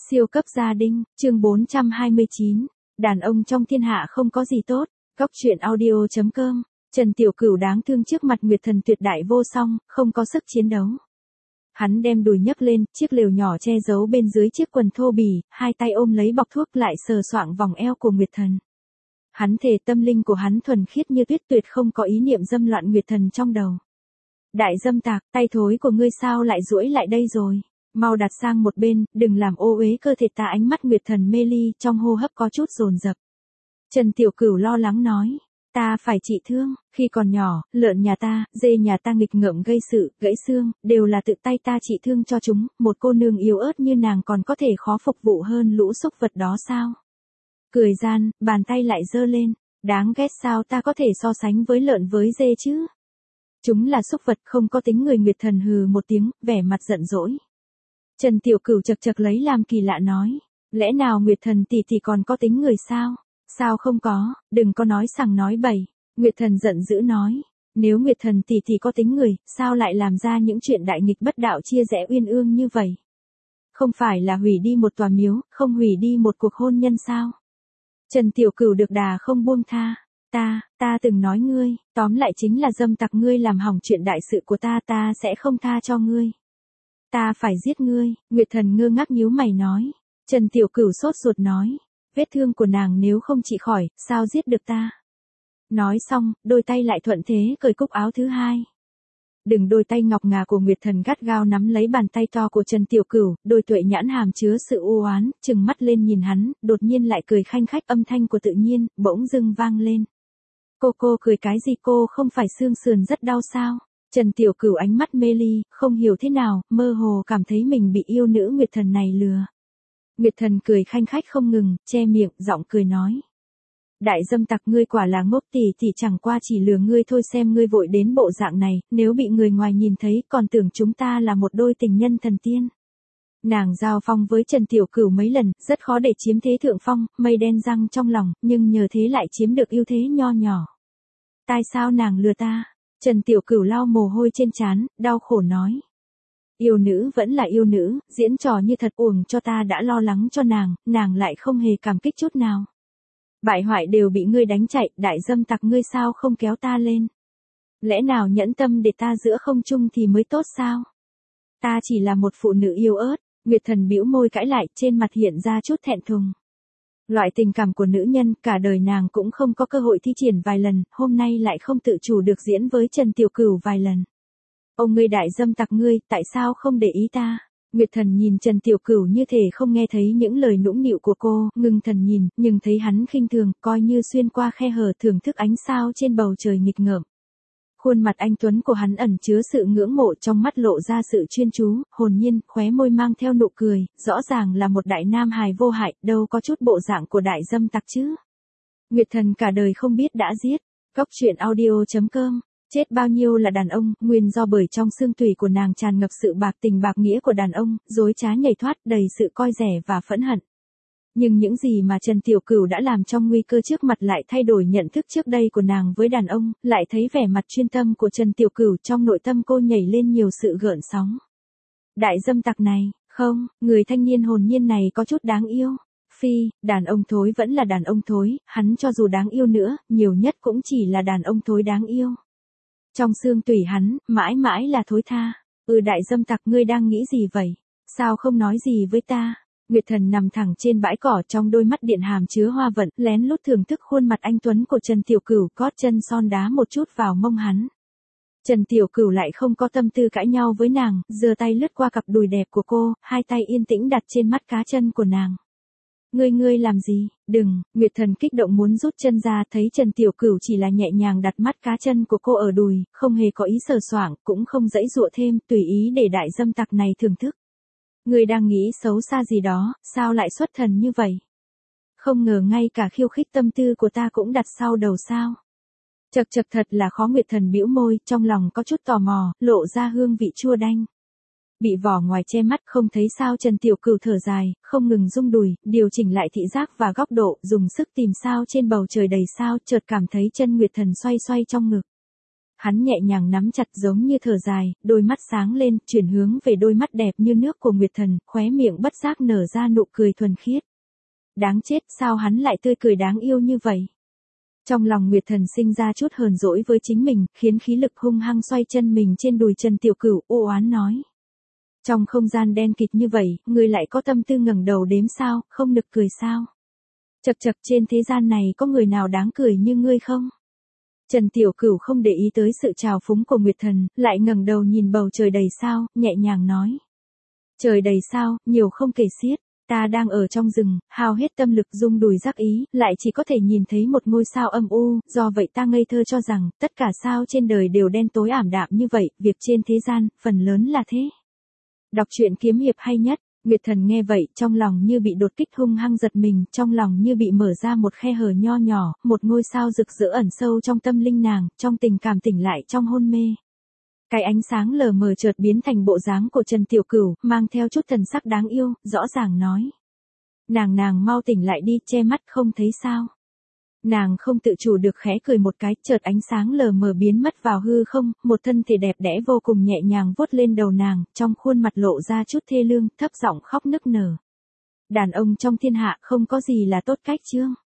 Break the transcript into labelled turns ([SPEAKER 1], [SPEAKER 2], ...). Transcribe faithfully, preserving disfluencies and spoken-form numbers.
[SPEAKER 1] Siêu cấp gia đình, chương bốn trăm hai mươi chín, đàn ông trong thiên hạ không có gì tốt, Cóc truyện audio chấm com, Trần Tiểu Cửu đáng thương trước mặt Nguyệt Thần tuyệt đại vô song, không có sức chiến đấu. Hắn đem đùi nhấc lên, chiếc lều nhỏ che giấu bên dưới chiếc quần thô bì, hai tay ôm lấy bọc thuốc lại sờ soạng vòng eo của Nguyệt Thần. Hắn thề tâm linh của hắn thuần khiết như tuyết, tuyệt không có ý niệm dâm loạn Nguyệt Thần trong đầu. Đại dâm tặc, tay thối của ngươi sao lại duỗi lại đây rồi? Mau đặt sang một bên, đừng làm ô uế cơ thể ta. Ánh mắt Nguyệt Thần mê ly, trong hô hấp có chút dồn dập. Trần Tiểu Cửu lo lắng nói, ta phải trị thương, khi còn nhỏ, lợn nhà ta, dê nhà ta nghịch ngợm gây sự, gãy xương, đều là tự tay ta trị thương cho chúng, một cô nương yếu ớt như nàng còn có thể khó phục vụ hơn lũ súc vật đó sao? Cười gian, bàn tay lại giơ lên, đáng ghét sao ta có thể so sánh với lợn với dê chứ? Chúng là súc vật không có tính người. Nguyệt Thần hừ một tiếng, vẻ mặt giận dỗi. Trần Tiểu Cửu chật chật lấy làm kỳ lạ nói, lẽ nào Nguyệt Thần tỷ tỷ còn có tính người sao? Sao không có, đừng có nói sằng nói bậy. Nguyệt Thần giận dữ nói, nếu Nguyệt Thần tỷ tỷ có tính người, sao lại làm ra những chuyện đại nghịch bất đạo chia rẽ uyên ương như vậy? Không phải là hủy đi một tòa miếu, không hủy đi một cuộc hôn nhân sao? Trần Tiểu Cửu được đà không buông tha, ta, ta từng nói ngươi, tóm lại chính là dâm tặc, ngươi làm hỏng chuyện đại sự của ta, ta sẽ không tha cho ngươi. Ta phải giết ngươi. Nguyệt Thần ngơ ngác nhíu mày nói. Trần Tiểu Cửu sốt ruột nói, vết thương của nàng nếu không trị khỏi, sao giết được ta? Nói xong, đôi tay lại thuận thế cởi cúc áo thứ hai. Đừng đôi tay ngọc ngà của Nguyệt Thần gắt gao nắm lấy bàn tay to của Trần Tiểu Cửu, đôi tuệ nhãn hàm chứa sự u oán, trừng mắt lên nhìn hắn, đột nhiên lại cười khanh khách, âm thanh của tự nhiên, bỗng dưng vang lên. Cô cô cười cái gì, cô không phải xương sườn rất đau sao? Trần Tiểu Cửu ánh mắt mê ly, không hiểu thế nào, mơ hồ cảm thấy mình bị yêu nữ Nguyệt Thần này lừa. Nguyệt Thần cười khanh khách không ngừng, che miệng, giọng cười nói. Đại dâm tặc, ngươi quả là ngốc, tỷ tỷ chẳng qua chỉ lừa ngươi thôi, xem ngươi vội đến bộ dạng này, nếu bị người ngoài nhìn thấy còn tưởng chúng ta là một đôi tình nhân thần tiên. Nàng giao phong với Trần Tiểu Cửu mấy lần, rất khó để chiếm thế thượng phong, mây đen răng trong lòng, nhưng nhờ thế lại chiếm được ưu thế nho nhỏ. Tại sao nàng lừa ta? Trần Tiểu Cửu lau mồ hôi trên trán, đau khổ nói. Yêu nữ vẫn là yêu nữ, diễn trò như thật, uổng cho ta đã lo lắng cho nàng, nàng lại không hề cảm kích chút nào. Bại hoại đều bị ngươi đánh chạy, đại dâm tặc, ngươi sao không kéo ta lên? Lẽ nào nhẫn tâm để ta giữa không trung thì mới tốt sao? Ta chỉ là một phụ nữ yêu ớt. Nguyệt Thần bĩu môi cãi lại, trên mặt hiện ra chút thẹn thùng. Loại tình cảm của nữ nhân, cả đời nàng cũng không có cơ hội thi triển vài lần, hôm nay lại không tự chủ được diễn với Trần Tiểu Cửu vài lần. Ông ngươi đại dâm tặc ngươi, tại sao không để ý ta? Nguyệt Thần nhìn Trần Tiểu Cửu như thể không nghe thấy những lời nũng nịu của cô, ngưng thần nhìn, nhưng thấy hắn khinh thường, coi như xuyên qua khe hở thưởng thức ánh sao trên bầu trời nghịch ngợm. Khuôn mặt anh tuấn của hắn ẩn chứa sự ngưỡng mộ, trong mắt lộ ra sự chuyên chú, hồn nhiên, khóe môi mang theo nụ cười, rõ ràng là một đại nam hài vô hại, đâu có chút bộ dạng của đại dâm tặc chứ. Nguyệt Thần cả đời không biết đã giết. Cóc truyện audio chấm com, chết bao nhiêu là đàn ông, nguyên do bởi trong xương tủy của nàng tràn ngập sự bạc tình bạc nghĩa của đàn ông, dối trá nhảy thoát, đầy sự coi rẻ và phẫn hận. Nhưng những gì mà Trần Tiểu Cửu đã làm trong nguy cơ trước mặt lại thay đổi nhận thức trước đây của nàng với đàn ông, lại thấy vẻ mặt chuyên tâm của Trần Tiểu Cửu, trong nội tâm cô nhảy lên nhiều sự gợn sóng. Đại dâm tặc này, không, người thanh niên hồn nhiên này có chút đáng yêu. Phi, đàn ông thối vẫn là đàn ông thối, hắn cho dù đáng yêu nữa, nhiều nhất cũng chỉ là đàn ông thối đáng yêu. Trong xương tủy hắn, mãi mãi là thối tha. Ừ, đại dâm tặc, ngươi đang nghĩ gì vậy? Sao không nói gì với ta? Nguyệt Thần nằm thẳng trên bãi cỏ, trong đôi mắt điện hàm chứa hoa vận, lén lút thưởng thức khuôn mặt anh tuấn của Trần Tiểu Cửu, cót chân son đá một chút vào mông hắn. Trần Tiểu Cửu lại không có tâm tư cãi nhau với nàng, giơ tay lướt qua cặp đùi đẹp của cô, hai tay yên tĩnh đặt trên mắt cá chân của nàng. Ngươi ngươi làm gì? Đừng. Nguyệt Thần kích động muốn rút chân ra, thấy Trần Tiểu Cửu chỉ là nhẹ nhàng đặt mắt cá chân của cô ở đùi, không hề có ý sờ soạng, cũng không giãy giụa thêm, tùy ý để đại dâm tặc này thưởng thức. Ngươi đang nghĩ xấu xa gì đó, sao lại xuất thần như vậy? Không ngờ ngay cả khiêu khích tâm tư của ta cũng đặt sau đầu sao? Chật chật, thật là khó. Nguyệt Thần bĩu môi, trong lòng có chút tò mò, lộ ra hương vị chua đanh. Bị vỏ ngoài che mắt không thấy sao. Trần Tiểu Cửu thở dài, không ngừng rung đùi, điều chỉnh lại thị giác và góc độ, dùng sức tìm sao trên bầu trời đầy sao, chợt cảm thấy chân Nguyệt Thần xoay xoay trong ngực. Hắn nhẹ nhàng nắm chặt giống như thở dài, đôi mắt sáng lên, chuyển hướng về đôi mắt đẹp như nước của Nguyệt Thần, khóe miệng bất giác nở ra nụ cười thuần khiết. Đáng chết, sao hắn lại tươi cười đáng yêu như vậy? Trong lòng Nguyệt Thần sinh ra chút hờn dỗi với chính mình, khiến khí lực hung hăng xoay chân mình trên đùi Trần Tiểu Cửu, u oán nói. Trong không gian đen kịt như vậy, ngươi lại có tâm tư ngẩng đầu đếm sao, không nực cười sao? Chậc chậc, trên thế gian này có người nào đáng cười như ngươi không? Trần Tiểu Cửu không để ý tới sự trào phúng của Nguyệt Thần, lại ngẩng đầu nhìn bầu trời đầy sao, nhẹ nhàng nói. Trời đầy sao, nhiều không kể xiết. Ta đang ở trong rừng, hao hết tâm lực rung đùi giác ý, lại chỉ có thể nhìn thấy một ngôi sao âm u, do vậy ta ngây thơ cho rằng, tất cả sao trên đời đều đen tối ảm đạm như vậy, việc trên thế gian, phần lớn là thế. Đọc truyện kiếm hiệp hay nhất, Nguyệt Thần nghe vậy, trong lòng như bị đột kích hung hăng giật mình, trong lòng như bị mở ra một khe hở nho nhỏ, một ngôi sao rực rỡ ẩn sâu trong tâm linh nàng, trong tình cảm tỉnh lại trong hôn mê. Cái ánh sáng lờ mờ chợt biến thành bộ dáng của Trần Tiểu Cửu, mang theo chút thần sắc đáng yêu, rõ ràng nói. Nàng nàng mau tỉnh lại đi, che mắt không thấy sao. Nàng không tự chủ được khẽ cười một cái, chợt ánh sáng lờ mờ biến mất vào hư không, một thân thể đẹp đẽ vô cùng nhẹ nhàng vuốt lên đầu nàng, trong khuôn mặt lộ ra chút thê lương, thấp giọng khóc nức nở. Đàn ông trong thiên hạ không có gì là tốt cách chương.